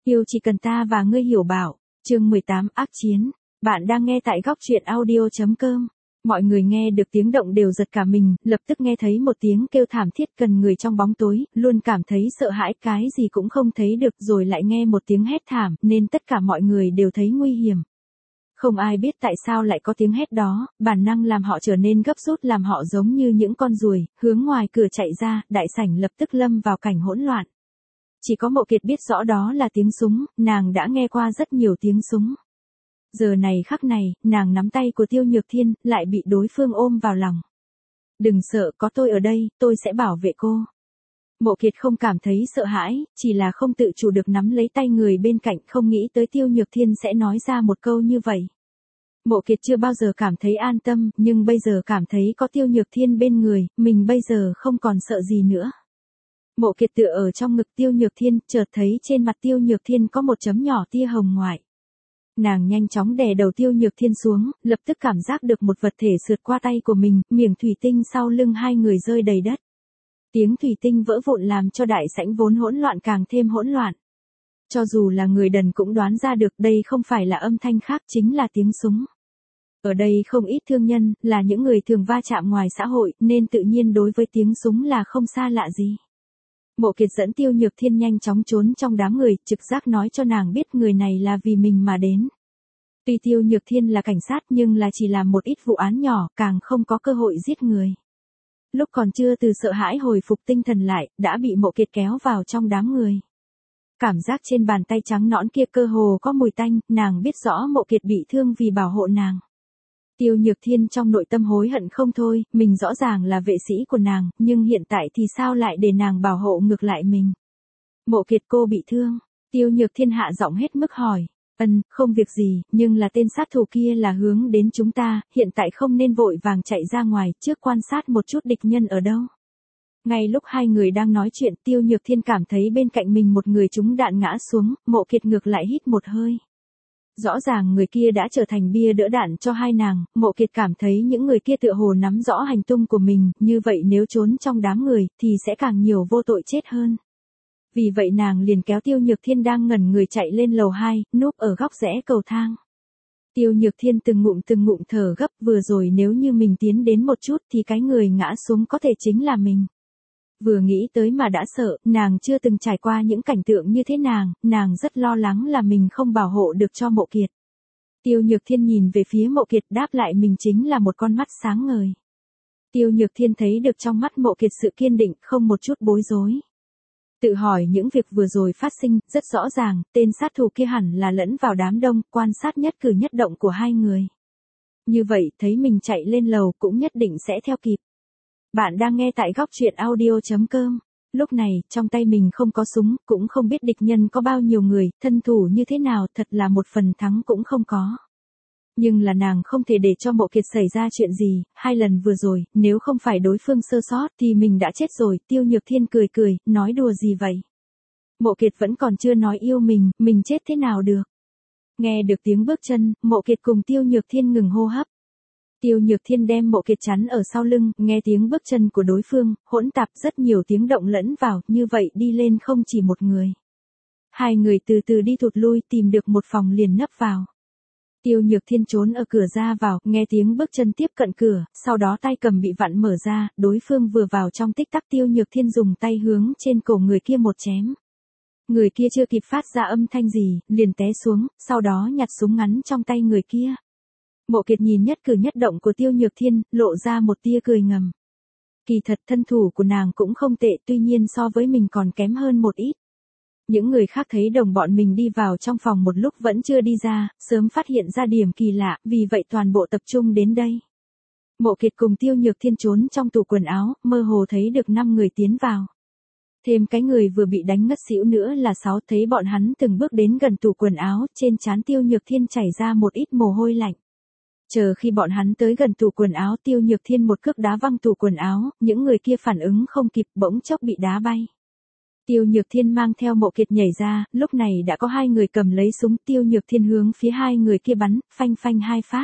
Yêu chỉ cần ta và ngươi hiểu bảo, chương 18 ác chiến. Bạn đang nghe tại góc truyện audio.com. Mọi người nghe được tiếng động đều giật cả mình, lập tức nghe thấy một tiếng kêu thảm thiết gần người trong bóng tối, luôn cảm thấy sợ hãi cái gì cũng không thấy được rồi lại nghe một tiếng hét thảm nên tất cả mọi người đều thấy nguy hiểm. Không ai biết tại sao lại có tiếng hét đó, bản năng làm họ trở nên gấp rút làm họ giống như những con ruồi, hướng ngoài cửa chạy ra, đại sảnh lập tức lâm vào cảnh hỗn loạn. Chỉ có Mộ Kiệt biết rõ đó là tiếng súng, nàng đã nghe qua rất nhiều tiếng súng. Giờ này khắc này, nàng nắm tay của Tiêu Nhược Thiên, lại bị đối phương ôm vào lòng. Đừng sợ, có tôi ở đây, tôi sẽ bảo vệ cô. Mộ Kiệt không cảm thấy sợ hãi, chỉ là không tự chủ được nắm lấy tay người bên cạnh, không nghĩ tới Tiêu Nhược Thiên sẽ nói ra một câu như vậy. Mộ Kiệt chưa bao giờ cảm thấy an tâm, nhưng bây giờ cảm thấy có Tiêu Nhược Thiên bên người, mình bây giờ không còn sợ gì nữa. Mộ Kiệt tựa ở trong ngực Tiêu Nhược Thiên, chợt thấy trên mặt Tiêu Nhược Thiên có một chấm nhỏ tia hồng ngoại. Nàng nhanh chóng đè đầu Tiêu Nhược Thiên xuống, lập tức cảm giác được một vật thể sượt qua tay của mình, miệng thủy tinh sau lưng hai người rơi đầy đất. Tiếng thủy tinh vỡ vụn làm cho đại sảnh vốn hỗn loạn càng thêm hỗn loạn. Cho dù là người đần cũng đoán ra được đây không phải là âm thanh khác chính là tiếng súng. Ở đây không ít thương nhân, là những người thường va chạm ngoài xã hội, nên tự nhiên đối với tiếng súng là không xa lạ gì. Mộ Kiệt dẫn Tiêu Nhược Thiên nhanh chóng trốn trong đám người, trực giác nói cho nàng biết người này là vì mình mà đến. Tuy Tiêu Nhược Thiên là cảnh sát nhưng là chỉ làm một ít vụ án nhỏ, càng không có cơ hội giết người. Lúc còn chưa từ sợ hãi hồi phục tinh thần lại, đã bị Mộ Kiệt kéo vào trong đám người. Cảm giác trên bàn tay trắng nõn kia cơ hồ có mùi tanh, nàng biết rõ Mộ Kiệt bị thương vì bảo hộ nàng. Tiêu Nhược Thiên trong nội tâm hối hận không thôi, mình rõ ràng là vệ sĩ của nàng, nhưng hiện tại thì sao lại để nàng bảo hộ ngược lại mình. Mộ Kiệt, cô bị thương. Tiêu Nhược Thiên hạ giọng hết mức hỏi. Không việc gì, nhưng là tên sát thủ kia là hướng đến chúng ta, hiện tại không nên vội vàng chạy ra ngoài, trước quan sát một chút địch nhân ở đâu. Ngay lúc hai người đang nói chuyện, Tiêu Nhược Thiên cảm thấy bên cạnh mình một người trúng đạn ngã xuống, Mộ Kiệt ngược lại hít một hơi. Rõ ràng người kia đã trở thành bia đỡ đạn cho hai nàng, Mộ Kiệt cảm thấy những người kia tựa hồ nắm rõ hành tung của mình, như vậy nếu trốn trong đám người, thì sẽ càng nhiều vô tội chết hơn. Vì vậy nàng liền kéo Tiêu Nhược Thiên đang ngẩn người chạy lên lầu 2, núp ở góc rẽ cầu thang. Tiêu Nhược Thiên từng ngụm thở gấp, vừa rồi nếu như mình tiến đến một chút thì cái người ngã xuống có thể chính là mình. Vừa nghĩ tới mà đã sợ, nàng chưa từng trải qua những cảnh tượng như thế nàng rất lo lắng là mình không bảo hộ được cho Mộ Kiệt. Tiêu Nhược Thiên nhìn về phía Mộ Kiệt, đáp lại mình chính là một con mắt sáng ngời. Tiêu Nhược Thiên thấy được trong mắt Mộ Kiệt sự kiên định, không một chút bối rối. Tự hỏi những việc vừa rồi phát sinh, rất rõ ràng, tên sát thủ kia hẳn là lẫn vào đám đông, quan sát nhất cử nhất động của hai người. Như vậy, thấy mình chạy lên lầu cũng nhất định sẽ theo kịp. Bạn đang nghe tại góc truyện audio.com. Lúc này, trong tay mình không có súng, cũng không biết địch nhân có bao nhiêu người, thân thủ như thế nào, thật là một phần thắng cũng không có. Nhưng là nàng không thể để cho Mộ Kiệt xảy ra chuyện gì, hai lần vừa rồi, nếu không phải đối phương sơ sót thì mình đã chết rồi. Tiêu Nhược Thiên cười, nói đùa gì vậy? Mộ Kiệt vẫn còn chưa nói yêu mình chết thế nào được? Nghe được tiếng bước chân, Mộ Kiệt cùng Tiêu Nhược Thiên ngừng hô hấp. Tiêu Nhược Thiên đem Mộ Kiệt chắn ở sau lưng, nghe tiếng bước chân của đối phương, hỗn tạp rất nhiều tiếng động lẫn vào, như vậy đi lên không chỉ một người. Hai người từ từ đi thụt lui, tìm được một phòng liền nấp vào. Tiêu Nhược Thiên trốn ở cửa ra vào, nghe tiếng bước chân tiếp cận cửa, sau đó tay cầm bị vặn mở ra, đối phương vừa vào trong tích tắc Tiêu Nhược Thiên dùng tay hướng trên cổ người kia một chém. Người kia chưa kịp phát ra âm thanh gì, liền té xuống, sau đó nhặt súng ngắn trong tay người kia. Mộ Kiệt nhìn nhất cử nhất động của Tiêu Nhược Thiên, lộ ra một tia cười ngầm. Kỳ thật thân thủ của nàng cũng không tệ, tuy nhiên so với mình còn kém hơn một ít. Những người khác thấy đồng bọn mình đi vào trong phòng một lúc vẫn chưa đi ra, sớm phát hiện ra điểm kỳ lạ, vì vậy toàn bộ tập trung đến đây. Mộ Kiệt cùng Tiêu Nhược Thiên trốn trong tủ quần áo, mơ hồ thấy được 5 người tiến vào. Thêm cái người vừa bị đánh ngất xỉu nữa là 6, thấy bọn hắn từng bước đến gần tủ quần áo, trên trán Tiêu Nhược Thiên chảy ra một ít mồ hôi lạnh. Chờ khi bọn hắn tới gần tủ quần áo, Tiêu Nhược Thiên một cước đá văng tủ quần áo, những người kia phản ứng không kịp, bỗng chốc bị đá bay. Tiêu Nhược Thiên mang theo Mộ Kiệt nhảy ra, lúc này đã có 2 người cầm lấy súng, Tiêu Nhược Thiên hướng phía 2 người kia bắn, phanh 2 phát.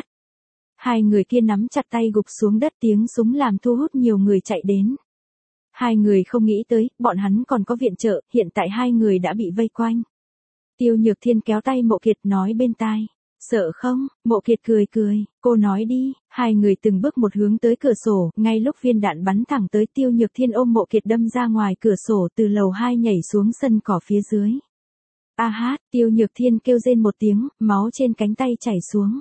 2 người kia nắm chặt tay gục xuống đất, tiếng súng làm thu hút nhiều người chạy đến. 2 người không nghĩ tới, bọn hắn còn có viện trợ, hiện tại 2 người đã bị vây quanh. Tiêu Nhược Thiên kéo tay Mộ Kiệt nói bên tai. Sợ không? Mộ Kiệt cười cười, cô nói đi. Hai người từng bước một hướng tới cửa sổ, ngay lúc viên đạn bắn thẳng tới Tiêu Nhược Thiên ôm Mộ Kiệt đâm ra ngoài cửa sổ từ lầu 2 nhảy xuống sân cỏ phía dưới. A hát, Tiêu Nhược Thiên kêu rên một tiếng, máu trên cánh tay chảy xuống.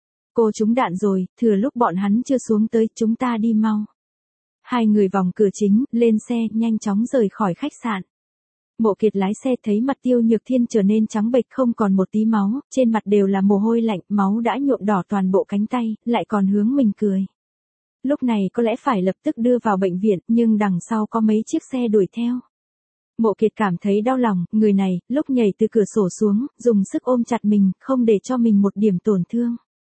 Cô trúng đạn rồi, thừa lúc bọn hắn chưa xuống tới, chúng ta đi mau. Hai người vòng cửa chính, lên xe, nhanh chóng rời khỏi khách sạn. Mộ Kiệt lái xe thấy mặt Tiêu Nhược Thiên trở nên trắng bệch không còn một tí máu, trên mặt đều là mồ hôi lạnh, máu đã nhuộm đỏ toàn bộ cánh tay, lại còn hướng mình cười. Lúc này có lẽ phải lập tức đưa vào bệnh viện, nhưng đằng sau có mấy chiếc xe đuổi theo. Mộ Kiệt cảm thấy đau lòng, người này, lúc nhảy từ cửa sổ xuống, dùng sức ôm chặt mình, không để cho mình một điểm tổn thương.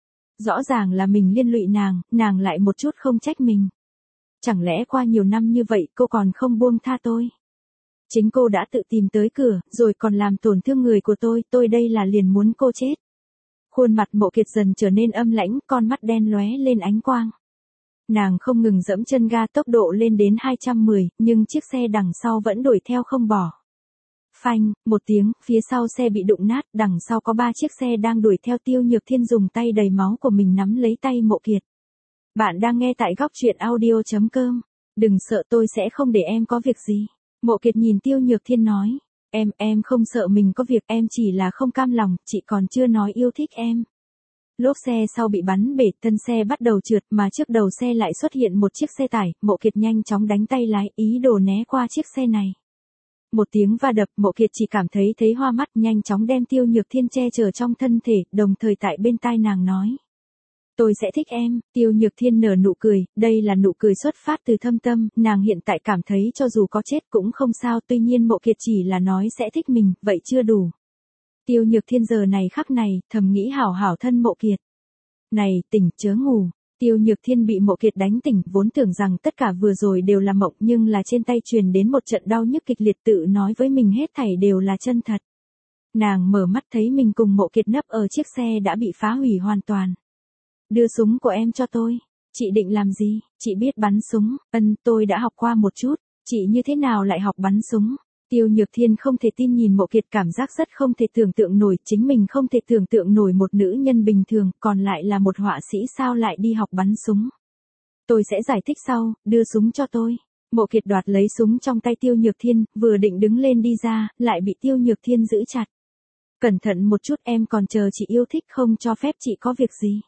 Rõ ràng là mình liên lụy nàng lại một chút không trách mình. Chẳng lẽ qua nhiều năm như vậy cô còn không buông tha tôi? Chính cô đã tự tìm tới cửa, rồi còn làm tổn thương người của tôi đây là liền muốn cô chết. Khuôn mặt Mộ Kiệt dần trở nên âm lãnh, con mắt đen lóe lên ánh quang. Nàng không ngừng dẫm chân ga tốc độ lên đến 210, nhưng chiếc xe đằng sau vẫn đuổi theo không bỏ. Phanh, một tiếng, phía sau xe bị đụng nát, đằng sau có 3 chiếc xe đang đuổi theo. Tiêu Nhược Thiên dùng tay đầy máu của mình nắm lấy tay Mộ Kiệt. Bạn đang nghe tại góc truyện audio.com. Đừng sợ, tôi sẽ không để em có việc gì. Mộ Kiệt nhìn Tiêu Nhược Thiên nói. Em không sợ mình có việc, em chỉ là không cam lòng, chị còn chưa nói yêu thích em. Lốp xe sau bị bắn bể, thân xe bắt đầu trượt, mà trước đầu xe lại xuất hiện một chiếc xe tải. Mộ Kiệt nhanh chóng đánh tay lái, ý đồ né qua chiếc xe này. Một tiếng va đập, Mộ Kiệt chỉ cảm thấy hoa mắt, nhanh chóng đem Tiêu Nhược Thiên che chở trong thân thể, đồng thời tại bên tai nàng nói. Tôi sẽ thích em. Tiêu Nhược Thiên nở nụ cười, đây là nụ cười xuất phát từ thâm tâm, nàng hiện tại cảm thấy cho dù có chết cũng không sao, tuy nhiên Mộ Kiệt chỉ là nói sẽ thích mình, vậy chưa đủ. Tiêu Nhược Thiên giờ này khắc này, thầm nghĩ hảo hảo thân Mộ Kiệt. Này, tỉnh, chớ ngủ. Tiêu Nhược Thiên bị Mộ Kiệt đánh tỉnh, vốn tưởng rằng tất cả vừa rồi đều là mộng, nhưng là trên tay truyền đến một trận đau nhức kịch liệt, tự nói với mình hết thảy đều là chân thật. Nàng mở mắt thấy mình cùng Mộ Kiệt nấp ở chiếc xe đã bị phá hủy hoàn toàn. Đưa súng của em cho tôi. Chị định làm gì? Chị biết bắn súng. Tôi đã học qua một chút. Chị như thế nào lại học bắn súng? Tiêu Nhược Thiên không thể tin nhìn Mộ Kiệt, cảm giác rất không thể tưởng tượng nổi, chính mình không thể tưởng tượng nổi một nữ nhân bình thường, còn lại là một họa sĩ sao lại đi học bắn súng. Tôi sẽ giải thích sau, đưa súng cho tôi. Mộ Kiệt đoạt lấy súng trong tay Tiêu Nhược Thiên, vừa định đứng lên đi ra, lại bị Tiêu Nhược Thiên giữ chặt. Cẩn thận một chút, em còn chờ chị yêu thích, không cho phép chị có việc gì.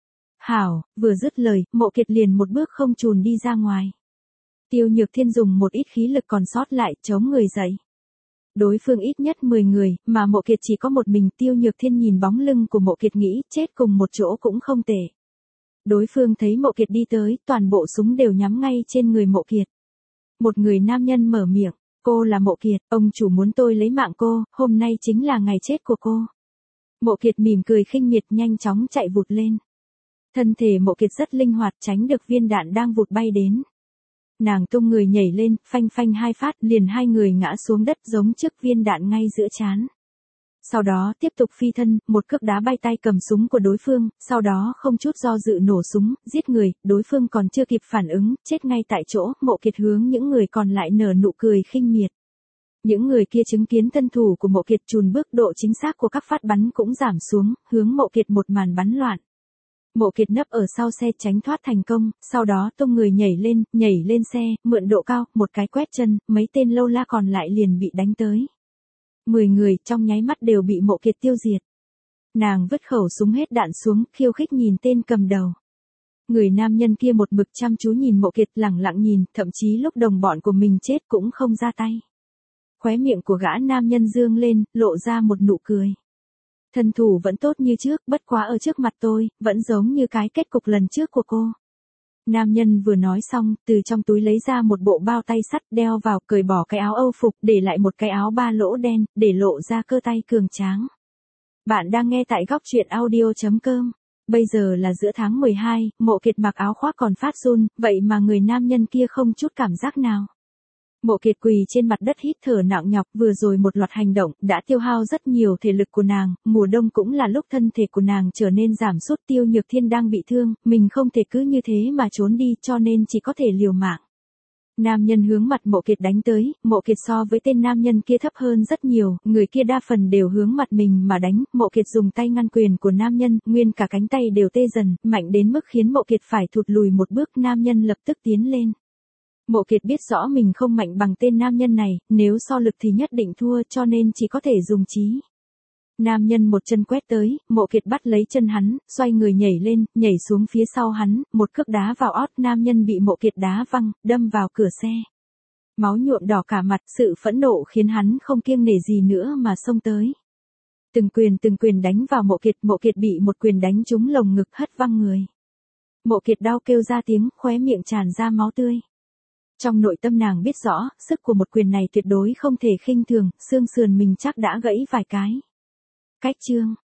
Hảo, vừa dứt lời, Mộ Kiệt liền một bước không chùn đi ra ngoài. Tiêu Nhược Thiên dùng một ít khí lực còn sót lại, chống người dậy. Đối phương ít nhất 10 người, mà Mộ Kiệt chỉ có một mình. Tiêu Nhược Thiên nhìn bóng lưng của Mộ Kiệt nghĩ, chết cùng một chỗ cũng không tệ. Đối phương thấy Mộ Kiệt đi tới, toàn bộ súng đều nhắm ngay trên người Mộ Kiệt. Một người nam nhân mở miệng, cô là Mộ Kiệt, ông chủ muốn tôi lấy mạng cô, hôm nay chính là ngày chết của cô. Mộ Kiệt mỉm cười khinh miệt, nhanh chóng chạy vụt lên. Thân thể Mộ Kiệt rất linh hoạt, tránh được viên đạn đang vụt bay đến. Nàng tung người nhảy lên, phanh phanh 2 phát, liền 2 người ngã xuống đất giống trước, viên đạn ngay giữa trán. Sau đó tiếp tục phi thân, một cước đá bay tay cầm súng của đối phương, sau đó không chút do dự nổ súng, giết người, đối phương còn chưa kịp phản ứng, chết ngay tại chỗ. Mộ Kiệt hướng những người còn lại nở nụ cười khinh miệt. Những người kia chứng kiến thân thủ của Mộ Kiệt chùn bước, độ chính xác của các phát bắn cũng giảm xuống, hướng Mộ Kiệt một màn bắn loạn. Mộ Kiệt nấp ở sau xe tránh thoát thành công, sau đó tung người nhảy lên xe, mượn độ cao, một cái quét chân, mấy tên lâu la còn lại liền bị đánh tới. 10 người trong nháy mắt đều bị Mộ Kiệt tiêu diệt. Nàng vứt khẩu súng hết đạn xuống, khiêu khích nhìn tên cầm đầu. Người nam nhân kia một mực chăm chú nhìn Mộ Kiệt, lẳng lặng nhìn, thậm chí lúc đồng bọn của mình chết cũng không ra tay. Khóe miệng của gã nam nhân dương lên, lộ ra một nụ cười. Thân thủ vẫn tốt như trước, bất quá ở trước mặt tôi, vẫn giống như cái kết cục lần trước của cô. Nam nhân vừa nói xong, từ trong túi lấy ra một bộ bao tay sắt đeo vào, cởi bỏ cái áo Âu phục, để lại một cái áo ba lỗ đen, để lộ ra cơ tay cường tráng. Bạn đang nghe tại góc truyện audio.com. Bây giờ là giữa tháng 12, Mộ Kiệt mặc áo khoác còn phát run, vậy mà người nam nhân kia không chút cảm giác nào. Mộ Kiệt quỳ trên mặt đất hít thở nặng nhọc, vừa rồi một loạt hành động đã tiêu hao rất nhiều thể lực của nàng, mùa đông cũng là lúc thân thể của nàng trở nên giảm sút. Tiêu Nhược Thiên đang bị thương, mình không thể cứ như thế mà trốn đi, cho nên chỉ có thể liều mạng. Nam nhân hướng mặt Mộ Kiệt đánh tới, Mộ Kiệt so với tên nam nhân kia thấp hơn rất nhiều, người kia đa phần đều hướng mặt mình mà đánh, Mộ Kiệt dùng tay ngăn quyền của nam nhân, nguyên cả cánh tay đều tê dần, mạnh đến mức khiến Mộ Kiệt phải thụt lùi một bước, nam nhân lập tức tiến lên. Mộ Kiệt biết rõ mình không mạnh bằng tên nam nhân này, nếu so lực thì nhất định thua cho nên chỉ có thể dùng trí. Nam nhân một chân quét tới, Mộ Kiệt bắt lấy chân hắn, xoay người nhảy lên, nhảy xuống phía sau hắn, một cước đá vào ót, nam nhân bị Mộ Kiệt đá văng, đâm vào cửa xe. Máu nhuộm đỏ cả mặt, sự phẫn nộ khiến hắn không kiêng nể gì nữa mà xông tới. Từng quyền đánh vào Mộ Kiệt bị một quyền đánh trúng lồng ngực hất văng người. Mộ Kiệt đau kêu ra tiếng, khóe miệng tràn ra máu tươi. Trong nội tâm nàng biết rõ, sức của một quyền này tuyệt đối không thể khinh thường, xương sườn mình chắc đã gãy vài cái. Cách chương